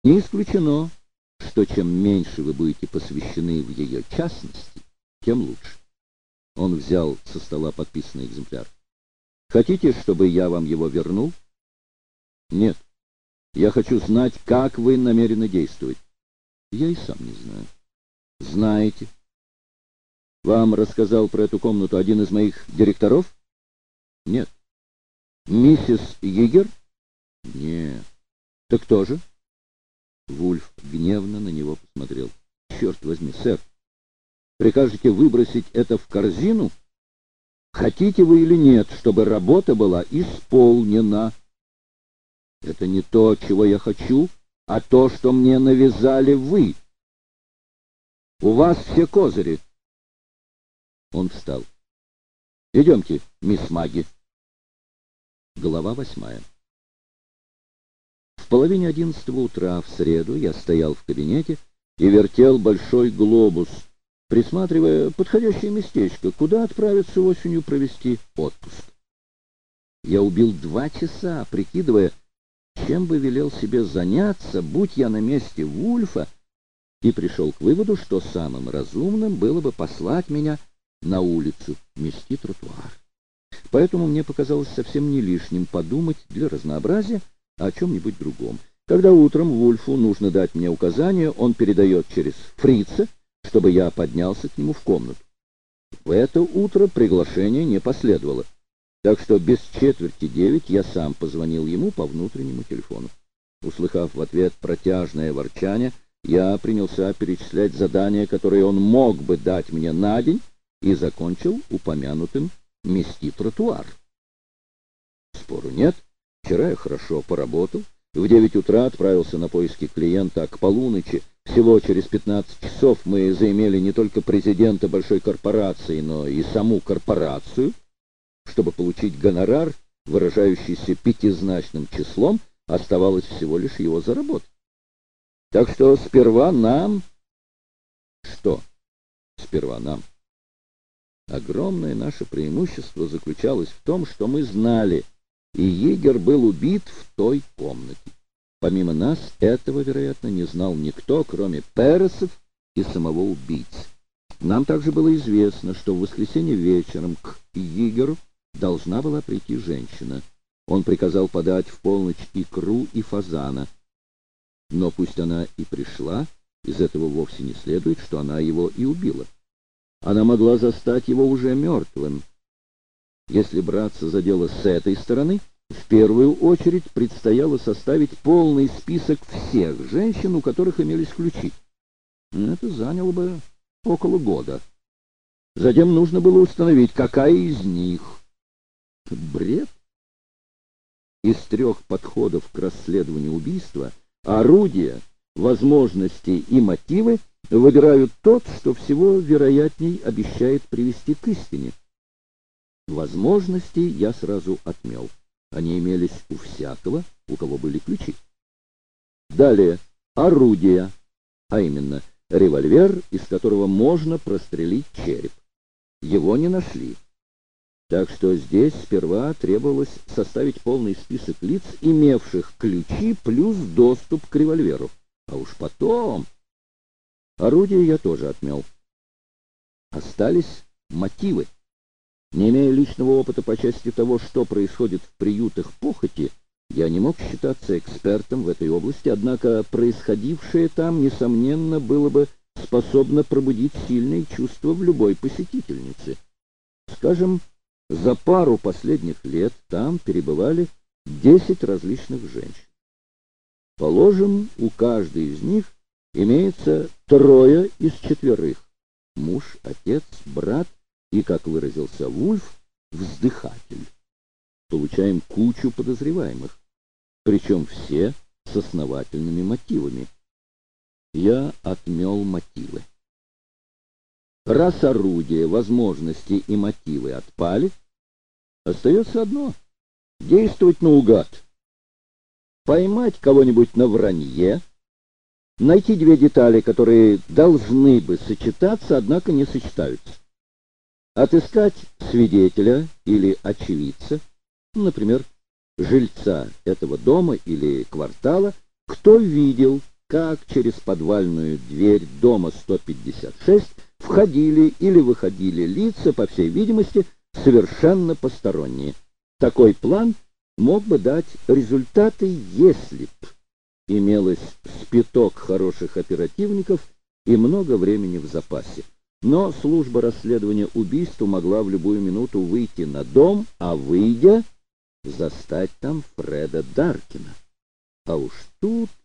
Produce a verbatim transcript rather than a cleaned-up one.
Не исключено, что чем меньше вы будете посвящены в ее частности, тем лучше. Он взял со стола подписанный экземпляр. Хотите, чтобы я вам его вернул? Нет. Я хочу знать, как вы намерены действовать. Я и сам не знаю. Знаете. Вам рассказал про эту комнату один из моих директоров? Нет. Миссис Йигер? Нет. Так кто же? Вульф гневно на него посмотрел. Черт возьми, сэр, прикажете выбросить это в корзину? Хотите вы или нет, чтобы работа была исполнена? Это не то, чего я хочу, а то, что мне навязали вы. У вас все козыри. Он встал. Идемте, мисс Маги. Глава восьмая. В половине одиннадцатого утра в среду я стоял в кабинете и вертел большой глобус, присматривая подходящее местечко, куда отправиться осенью провести отпуск. Я убил два часа, прикидывая, чем бы велел себе заняться, будь я на месте Вульфа, и пришел к выводу, что самым разумным было бы послать меня на улицу мести тротуар. Поэтому мне показалось совсем не лишним подумать для разнообразия о чем-нибудь другом. Когда утром Вульфу нужно дать мне указание, он передает через фрица, чтобы я поднялся к нему в комнату. В это утро приглашение не последовало, так что без четверти девять я сам позвонил ему по внутреннему телефону. Услыхав в ответ протяжное ворчание, я принялся перечислять задания, которые он мог бы дать мне на день, и закончил упомянутым мести тротуар. Спору нет. Вчера я хорошо поработал. В девять утра отправился на поиски клиента, а к полуночи, всего через пятнадцать часов, мы заимели не только президента большой корпорации, но и саму корпорацию. Чтобы получить гонорар, выражающийся пятизначным числом, оставалось всего лишь его заработать. Так что сперва нам... Что сперва нам? Огромное наше преимущество заключалось в том, что мы знали, и Йигер был убит в той комнате. Помимо нас, этого, вероятно, не знал никто, кроме Пересов и самого убийцы. Нам также было известно, что в воскресенье вечером к Йигеру должна была прийти женщина. Он приказал подать в полночь икру и фазана. Но пусть она и пришла, из этого вовсе не следует, что она его и убила. Она могла застать его уже мертвым. Если браться за дело с этой стороны, в первую очередь предстояло составить полный список всех женщин, у которых имелись ключи. Это заняло бы около года. Затем нужно было установить, какая из них. Бред. Из трех подходов к расследованию убийства орудия, возможности и мотивы выбирают тот, что всего вероятней обещает привести к истине. Возможности я сразу отмел. Они имелись у всякого, у кого были ключи. Далее орудия, а именно револьвер, из которого можно прострелить череп. Его не нашли. Так что здесь сперва требовалось составить полный список лиц, имевших ключи плюс доступ к револьверу. А уж потом... Орудия я тоже отмел. Остались мотивы. Не имея личного опыта по части того, что происходит в приютах похоти, я не мог считаться экспертом в этой области, однако происходившее там, несомненно, было бы способно пробудить сильные чувства в любой посетительнице. Скажем, за пару последних лет там перебывали десять различных женщин. Положим, у каждой из них имеется трое из четверых. Муж, отец, брат и, как выразился Вульф, вздыхатель. Получаем кучу подозреваемых, причем все с основательными мотивами. Я отмел мотивы. Раз орудия, возможности и мотивы отпали, остается одно — действовать наугад. Поймать кого-нибудь на вранье, найти две детали, которые должны бы сочетаться, однако не сочетаются. Отыскать свидетеля или очевидца, например, жильца этого дома или квартала, кто видел как через подвальную дверь дома сто пятьдесят шесть входили или выходили лица, по всей видимости, совершенно посторонние. Такой план мог бы дать результаты, если б имелось спиток хороших оперативников и много времени в запасе. Но служба расследования убийства могла в любую минуту выйти на дом, а выйдя, застать там Фреда Даркина. А уж тут